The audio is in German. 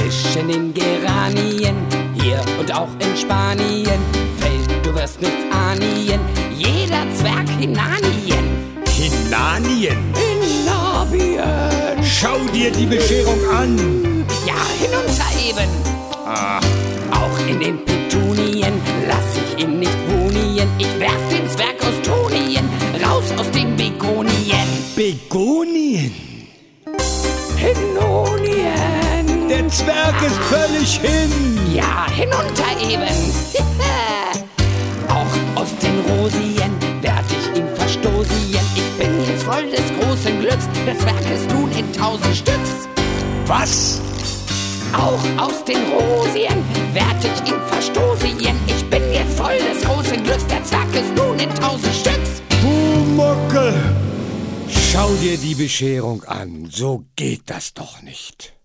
Zwischen den Geranien, hier und auch in Spanien, fällt, du wirst nichts ahnen, jeder Zwerg Hinanien. Hinanien? In Nabien. Schau dir die Bescherung an. Ja, hinunter eben. Ach. Auch in den Petunien lass ich ihn nicht wohnen. Ich werf den Zwerg aus Tonien, raus aus den Begonien. Begonien? Hinonien. Der Zwerg ist völlig hin. Ja, hinunter eben. Auch aus den Rosien werd ich ihn verstoßen. Ich bin jetzt voll des großen Glücks. Der Zwerg ist nun in 1000 Stücks. Was? Auch aus den Rosien werd ich ihn verstoßen. Ich bin jetzt voll des großen Glücks. Der Zwerg ist nun in 1000 Stücks. Pumuckel! Schau dir die Bescherung an. So geht das doch nicht.